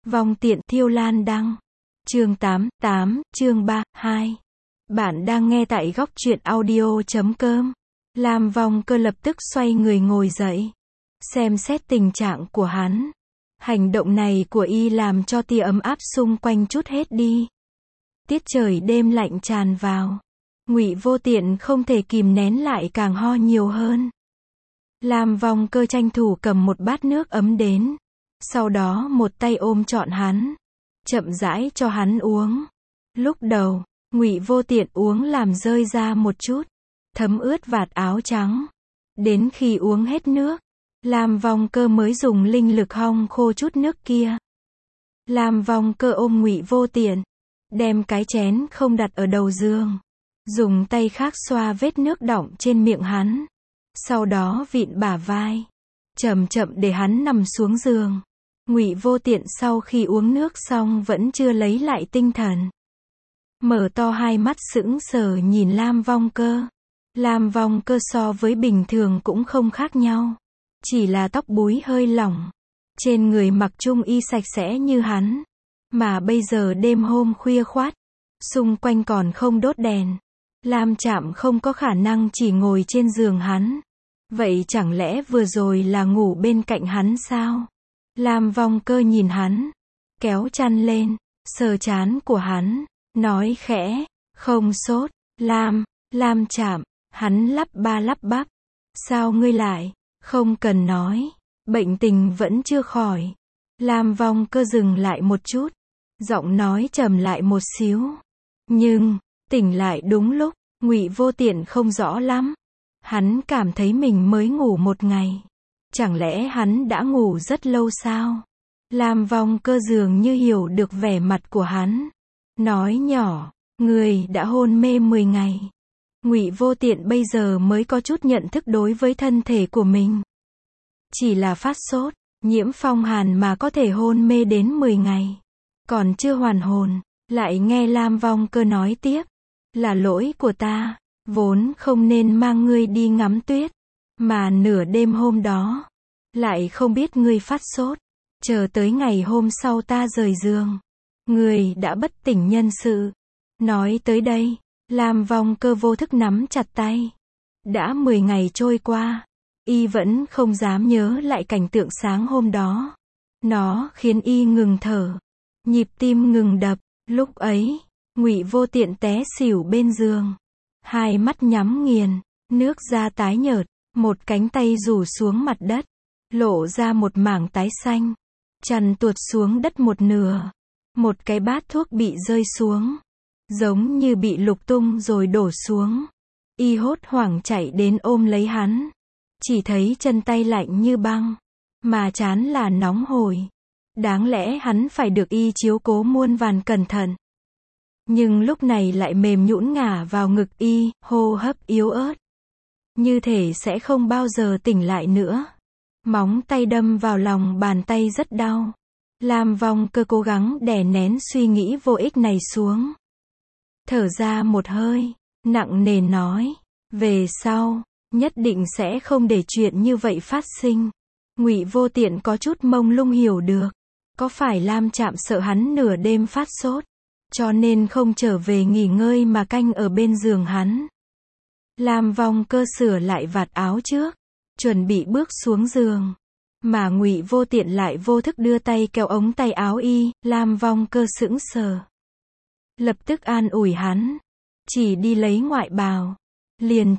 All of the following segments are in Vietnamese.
Vong tiện Thiêu Lan đăng. Chương 8, chương 3, 2. Bạn đang nghe tại góc truyện audio.com. Lam Vong Cơ lập tức xoay người ngồi dậy. Xem xét tình trạng của hắn. Hành động này của y làm cho tia ấm áp xung quanh chút hết đi. Tiết trời đêm lạnh tràn vào. Ngụy Vô Tiện không thể kìm nén lại càng ho nhiều hơn. Lam Vong Cơ tranh thủ cầm một bát nước ấm đến. Sau đó một tay ôm trọn hắn. Chậm rãi cho hắn uống. Lúc đầu, Ngụy Vô Tiện uống làm rơi ra một chút. Thấm ướt vạt áo trắng. Đến khi uống hết nước, Lam Vong Cơ mới dùng linh lực hong khô chút nước kia. Lam Vong Cơ ôm Ngụy Vô Tiện. Đem cái chén không đặt ở đầu giường. Dùng tay khác xoa vết nước đọng trên miệng hắn. Sau đó vịn bả vai. Chậm chậm để hắn nằm xuống giường. Ngụy Vô Tiện sau khi uống nước xong vẫn chưa lấy lại tinh thần. Mở to hai mắt sững sờ nhìn Lam Vong Cơ. Lam Vong Cơ so với bình thường cũng không khác nhau. Chỉ là tóc búi hơi lỏng. Trên người mặc trung y sạch sẽ như hắn. Mà bây giờ đêm hôm khuya khoắt. Xung quanh còn không đốt đèn. Lam Trạm không có khả năng chỉ ngồi trên giường hắn. Vậy chẳng lẽ vừa rồi là ngủ bên cạnh hắn sao? Lam Vong Cơ nhìn hắn. Kéo chăn lên. Sờ trán của hắn. Nói khẽ. Không sốt. Lam Trạm. Hắn lắp ba lắp bắp. Sao ngươi lại? Không cần nói. Bệnh tình vẫn chưa khỏi. Lam Vong Cơ dừng lại một chút. Giọng nói trầm lại một xíu. Nhưng, tỉnh lại đúng lúc. Ngụy Vô Tiện không rõ lắm. Hắn cảm thấy mình mới ngủ một ngày. Chẳng lẽ hắn đã ngủ rất lâu sao? Lam Vong Cơ dường như hiểu được vẻ mặt của hắn. Nói nhỏ, người đã hôn mê 10 ngày. Ngụy Vô Tiện bây giờ mới có chút nhận thức đối với thân thể của mình. Chỉ là phát sốt, nhiễm phong hàn mà có thể hôn mê đến 10 ngày. Còn chưa hoàn hồn, lại nghe Lam Vong Cơ nói tiếp. Là lỗi của ta, vốn không nên mang ngươi đi ngắm tuyết. Mà nửa đêm hôm đó, lại không biết ngươi phát sốt. Chờ tới ngày hôm sau ta rời giường. Ngươi đã bất tỉnh nhân sự. Nói tới đây, Lam Vong Cơ vô thức nắm chặt tay. Đã 10 ngày trôi qua, y vẫn không dám nhớ lại cảnh tượng sáng hôm đó. Nó khiến y ngừng thở. Nhịp tim ngừng đập. Lúc ấy, Ngụy Vô Tiện té xỉu bên giường. Hai mắt nhắm nghiền, nước da tái nhợt, một cánh tay rủ xuống mặt đất, lộ ra một mảng tái xanh. Chăn tuột xuống đất một nửa. Một cái bát thuốc bị rơi xuống, giống như bị lục tung rồi đổ xuống. Y hốt hoảng chạy đến ôm lấy hắn. Chỉ thấy chân tay lạnh như băng, mà trán là nóng hổi. Đáng lẽ hắn phải được y chiếu cố muôn vàn cẩn thận. Nhưng lúc này lại mềm nhũn ngả vào ngực y, hô hấp yếu ớt. Như thể sẽ không bao giờ tỉnh lại nữa. Móng tay đâm vào lòng bàn tay rất đau. Lam Vong Cơ cố gắng đè nén suy nghĩ vô ích này xuống. Thở ra một hơi, nặng nề nói. Về sau, nhất định sẽ không để chuyện như vậy phát sinh. Ngụy Vô Tiện có chút mông lung hiểu được. Có phải Lam Trạm sợ hắn nửa đêm phát sốt, cho nên không trở về nghỉ ngơi mà canh ở bên giường hắn. Lam Vong Cơ sửa lại vạt áo trước, chuẩn bị bước xuống giường. Mà Ngụy Vô Tiện lại vô thức đưa tay kéo ống tay áo y. Lam Vong Cơ sững sờ. Lập tức an ủi hắn. Chỉ đi lấy ngoại bào. Liền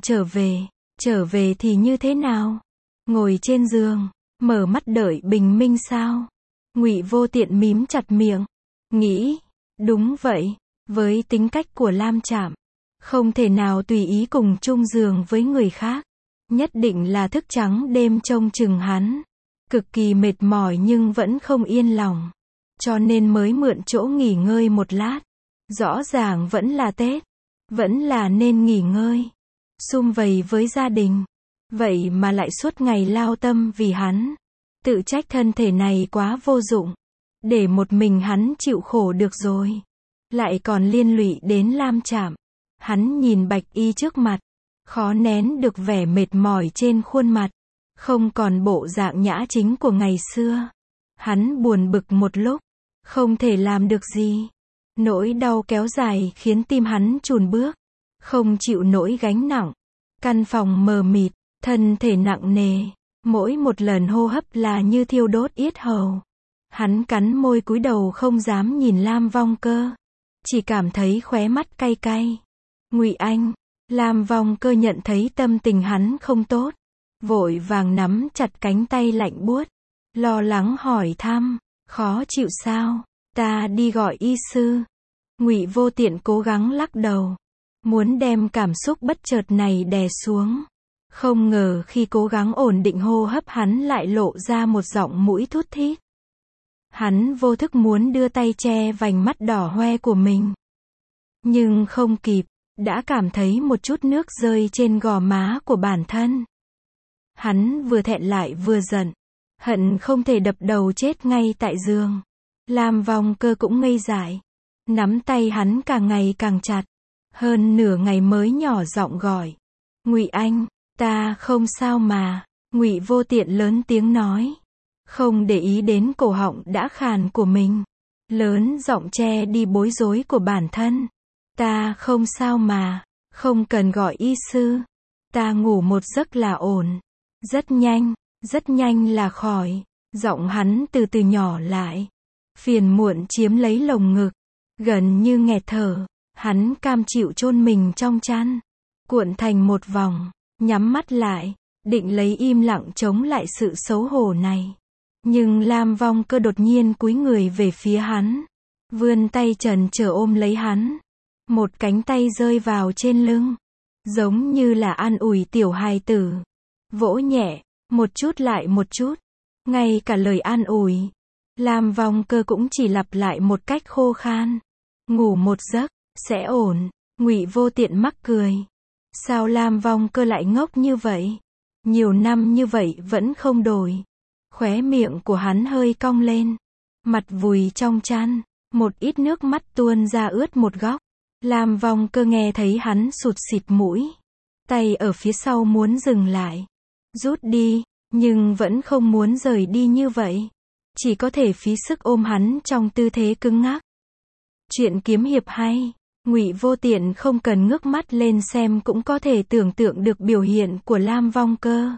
trở về thì như thế nào? Ngồi trên giường, mở mắt đợi bình minh sao? Ngụy Vô Tiện mím chặt miệng. Nghĩ, đúng vậy, với tính cách của Lam Trạm, không thể nào tùy ý cùng chung giường với người khác. Nhất định là thức trắng đêm trông chừng hắn. Cực kỳ mệt mỏi nhưng vẫn không yên lòng. Cho nên mới mượn chỗ nghỉ ngơi một lát. Rõ ràng vẫn là Tết. Vẫn là nên nghỉ ngơi. Sum vầy với gia đình. Vậy mà lại suốt ngày lao tâm vì hắn. Tự trách thân thể này quá vô dụng. Để một mình hắn chịu khổ được rồi. Lại còn liên lụy đến Lam Trạm. Hắn nhìn Bạch Y trước mặt. Khó nén được vẻ mệt mỏi trên khuôn mặt. Không còn bộ dạng nhã chính của ngày xưa. Hắn buồn bực một lúc. Không thể làm được gì. Nỗi đau kéo dài khiến tim hắn chùn bước. Không chịu nổi gánh nặng. Căn phòng mờ mịt, thân thể nặng nề. Mỗi một lần hô hấp là như thiêu đốt yết hầu. Hắn cắn môi cúi đầu không dám nhìn Lam Vong Cơ. Chỉ cảm thấy khóe mắt cay cay. Ngụy Anh. Lam Vong Cơ nhận thấy tâm tình hắn không tốt. Vội vàng nắm chặt cánh tay lạnh buốt. Lo lắng hỏi thăm. Khó chịu sao? Ta đi gọi y sư. Ngụy Vô Tiện cố gắng lắc đầu. Muốn đem cảm xúc bất chợt này đè xuống. Không ngờ khi cố gắng ổn định hô hấp hắn lại lộ ra một giọng mũi thút thít. Hắn vô thức muốn đưa tay che vành mắt đỏ hoe của mình. Nhưng không kịp, đã cảm thấy một chút nước rơi trên gò má của bản thân. Hắn vừa thẹn lại vừa giận. Hận không thể đập đầu chết ngay tại giường. Lam Vong Cơ cũng ngây dại. Nắm tay hắn càng ngày càng chặt. Hơn nửa ngày mới nhỏ giọng gọi. Ngụy Anh, ta không sao mà. Ngụy Vô Tiện lớn tiếng nói. Không để ý đến cổ họng đã khàn của mình. Lớn giọng che đi bối rối của bản thân. Ta không sao mà. Không cần gọi y sư. Ta ngủ một giấc là ổn. Rất nhanh là khỏi. Giọng hắn từ từ nhỏ lại. Phiền muộn chiếm lấy lồng ngực. Gần như nghẹt thở. Hắn cam chịu chôn mình trong chăn. Cuộn thành một vòng. Nhắm mắt lại. Định lấy im lặng chống lại sự xấu hổ này. Nhưng Lam Vong Cơ đột nhiên cúi người về phía hắn. Vươn tay trần trờ ôm lấy hắn. Một cánh tay rơi vào trên lưng. Giống như là an ủi tiểu hài tử. Vỗ nhẹ. Một chút lại một chút. Ngay cả lời an ủi. Lam Vong Cơ cũng chỉ lặp lại một cách khô khan. Ngủ một giấc. Sẽ ổn. Ngụy Vô Tiện mắc cười. Sao Lam Vong Cơ lại ngốc như vậy? Nhiều năm như vậy vẫn không đổi. Khóe miệng của hắn hơi cong lên. Mặt vùi trong chăn. Một ít nước mắt tuôn ra ướt một góc. Lam Vong Cơ nghe thấy hắn sụt sịt mũi. Tay ở phía sau muốn dừng lại. Rút đi. Nhưng vẫn không muốn rời đi như vậy. Chỉ có thể phí sức ôm hắn trong tư thế cứng ngắc. Chuyện kiếm hiệp hay. Ngụy Vô Tiện không cần ngước mắt lên xem cũng có thể tưởng tượng được biểu hiện của Lam Vong Cơ.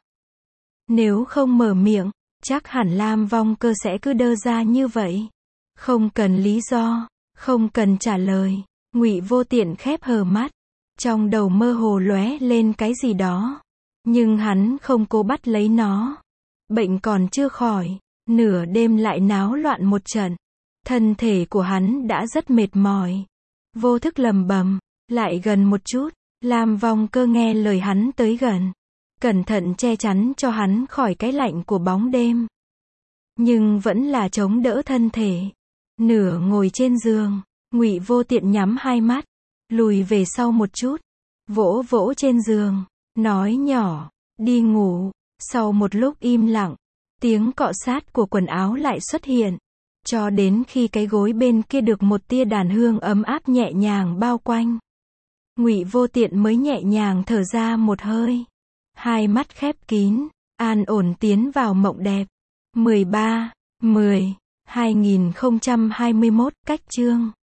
Nếu không mở miệng, chắc hẳn Lam Vong Cơ sẽ cứ đơ ra như vậy. Không cần lý do, không cần trả lời. Ngụy Vô Tiện khép hờ mắt. Trong đầu mơ hồ lóe lên cái gì đó. Nhưng hắn không cố bắt lấy nó. Bệnh còn chưa khỏi. Nửa đêm lại náo loạn một trận. Thân thể của hắn đã rất mệt mỏi. Vô thức lầm bầm. Lại gần một chút. Lam Vong Cơ nghe lời hắn tới gần. Cẩn thận che chắn cho hắn khỏi cái lạnh của bóng đêm. Nhưng vẫn là chống đỡ thân thể. Nửa ngồi trên giường. Ngụy Vô Tiện nhắm hai mắt. Lùi về sau một chút. Vỗ vỗ trên giường. Nói nhỏ. Đi ngủ. Sau một lúc im lặng. Tiếng cọ sát của quần áo lại xuất hiện. Cho đến khi cái gối bên kia được một tia đàn hương ấm áp nhẹ nhàng bao quanh. Ngụy Vô Tiện mới nhẹ nhàng thở ra một hơi. Hai mắt khép kín. An ổn tiến vào mộng đẹp. 13/10/2021 cách chương